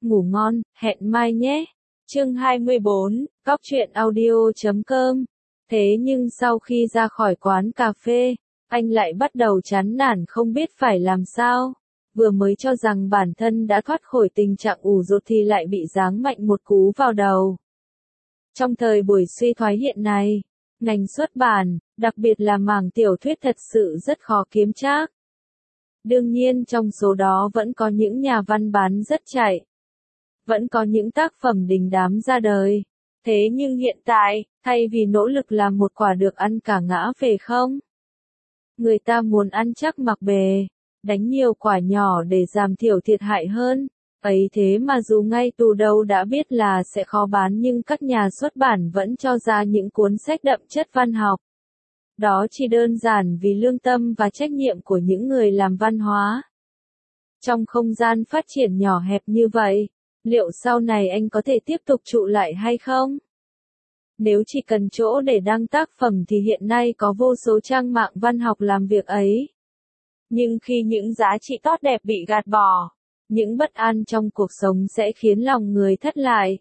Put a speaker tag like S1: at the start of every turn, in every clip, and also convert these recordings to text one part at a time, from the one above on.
S1: ngủ ngon, hẹn mai nhé. Chương 24, Góc truyện audio.com. Thế nhưng sau khi ra khỏi quán cà phê, anh lại bắt đầu chán nản không biết phải làm sao. Vừa mới cho rằng bản thân đã thoát khỏi tình trạng ủ rột thì lại bị giáng mạnh một cú vào đầu. Trong thời buổi suy thoái hiện nay, ngành xuất bản, đặc biệt là mảng tiểu thuyết thật sự rất khó kiếm trác. Đương nhiên trong số đó vẫn có những nhà văn bán rất chạy. Vẫn có những tác phẩm đình đám ra đời. Thế nhưng hiện tại, thay vì nỗ lực làm một quả được ăn cả ngã về không? Người ta muốn ăn chắc mặc bề, đánh nhiều quả nhỏ để giảm thiểu thiệt hại hơn. Ấy thế mà dù ngay từ đầu đã biết là sẽ khó bán nhưng các nhà xuất bản vẫn cho ra những cuốn sách đậm chất văn học. Đó chỉ đơn giản vì lương tâm và trách nhiệm của những người làm văn hóa. Trong không gian phát triển nhỏ hẹp như vậy, liệu sau này anh có thể tiếp tục trụ lại hay không? Nếu chỉ cần chỗ để đăng tác phẩm thì hiện nay có vô số trang mạng văn học làm việc ấy. Nhưng khi những giá trị tốt đẹp bị gạt bỏ, những bất an trong cuộc sống sẽ khiến lòng người thất lại.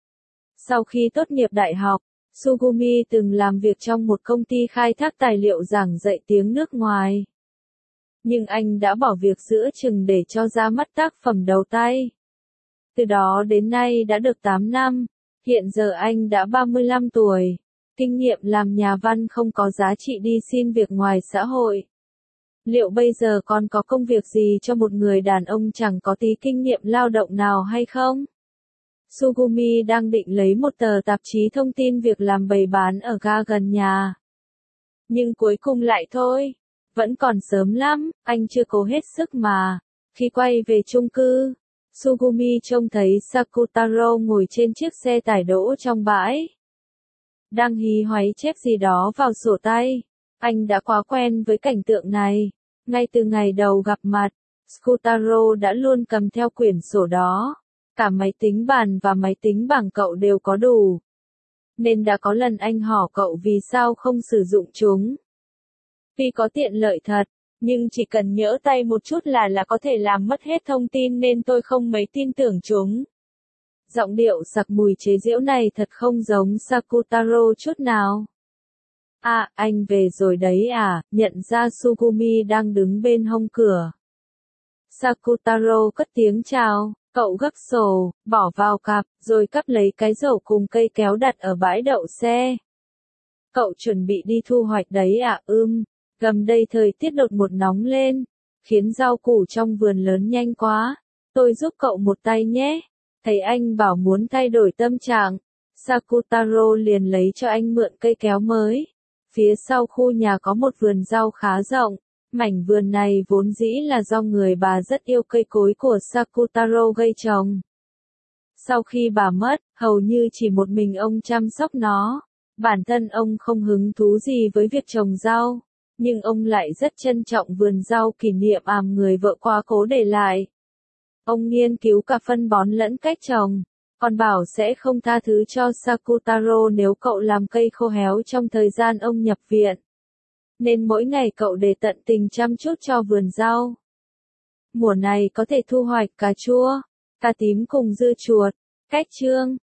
S1: Sau khi tốt nghiệp đại học, Sugumi từng làm việc trong một công ty khai thác tài liệu giảng dạy tiếng nước ngoài. Nhưng anh đã bỏ việc giữa chừng để cho ra mắt tác phẩm đầu tay. Từ đó đến nay đã được 8 năm, hiện giờ anh đã 35 tuổi. Kinh nghiệm làm nhà văn không có giá trị đi xin việc ngoài xã hội. Liệu bây giờ còn có công việc gì cho một người đàn ông chẳng có tí kinh nghiệm lao động nào hay không? Sugumi đang định lấy một tờ tạp chí thông tin việc làm bày bán ở ga gần nhà. Nhưng cuối cùng lại thôi. Vẫn còn sớm lắm, anh chưa cố hết sức mà. Khi quay về chung cư, Sugumi trông thấy Sakutaro ngồi trên chiếc xe tải đỗ trong bãi. Đang hí hoáy chép gì đó vào sổ tay. Anh đã quá quen với cảnh tượng này. Ngay từ ngày đầu gặp mặt, Sakutaro đã luôn cầm theo quyển sổ đó. Cả máy tính bàn và máy tính bảng cậu đều có đủ. Nên đã có lần anh hỏi cậu vì sao không sử dụng chúng. Vì có tiện lợi thật, nhưng chỉ cần nhỡ tay một chút là có thể làm mất hết thông tin nên tôi không mấy tin tưởng chúng. Giọng điệu sặc mùi chế giễu này thật không giống Sakutaro chút nào. À, anh về rồi đấy à, nhận ra Sugumi đang đứng bên hông cửa. Sakutaro cất tiếng chào, cậu gấp sổ, bỏ vào cặp, rồi cắp lấy cái rổ cùng cây kéo đặt ở bãi đậu xe. Cậu chuẩn bị đi thu hoạch đấy à? Gần đây thời tiết đột ngột nóng lên, khiến rau củ trong vườn lớn nhanh quá. Tôi giúp cậu một tay nhé. Thấy anh bảo muốn thay đổi tâm trạng, Sakutaro liền lấy cho anh mượn cây kéo mới. Phía sau khu nhà có một vườn rau khá rộng. Mảnh vườn này vốn dĩ là do người bà rất yêu cây cối của Sakutaro gây trồng. Sau khi bà mất, hầu như chỉ một mình ông chăm sóc nó. Bản thân ông không hứng thú gì với việc trồng rau, nhưng ông lại rất trân trọng vườn rau kỷ niệm người vợ quá cố để lại. Ông nghiên cứu cả phân bón lẫn cách trồng, còn bảo sẽ không tha thứ cho Sakutaro nếu cậu làm cây khô héo trong thời gian ông nhập viện. Nên mỗi ngày cậu để tận tình chăm chút cho vườn rau. Mùa này có thể thu hoạch cà chua, cà tím cùng dưa chuột. Cách chương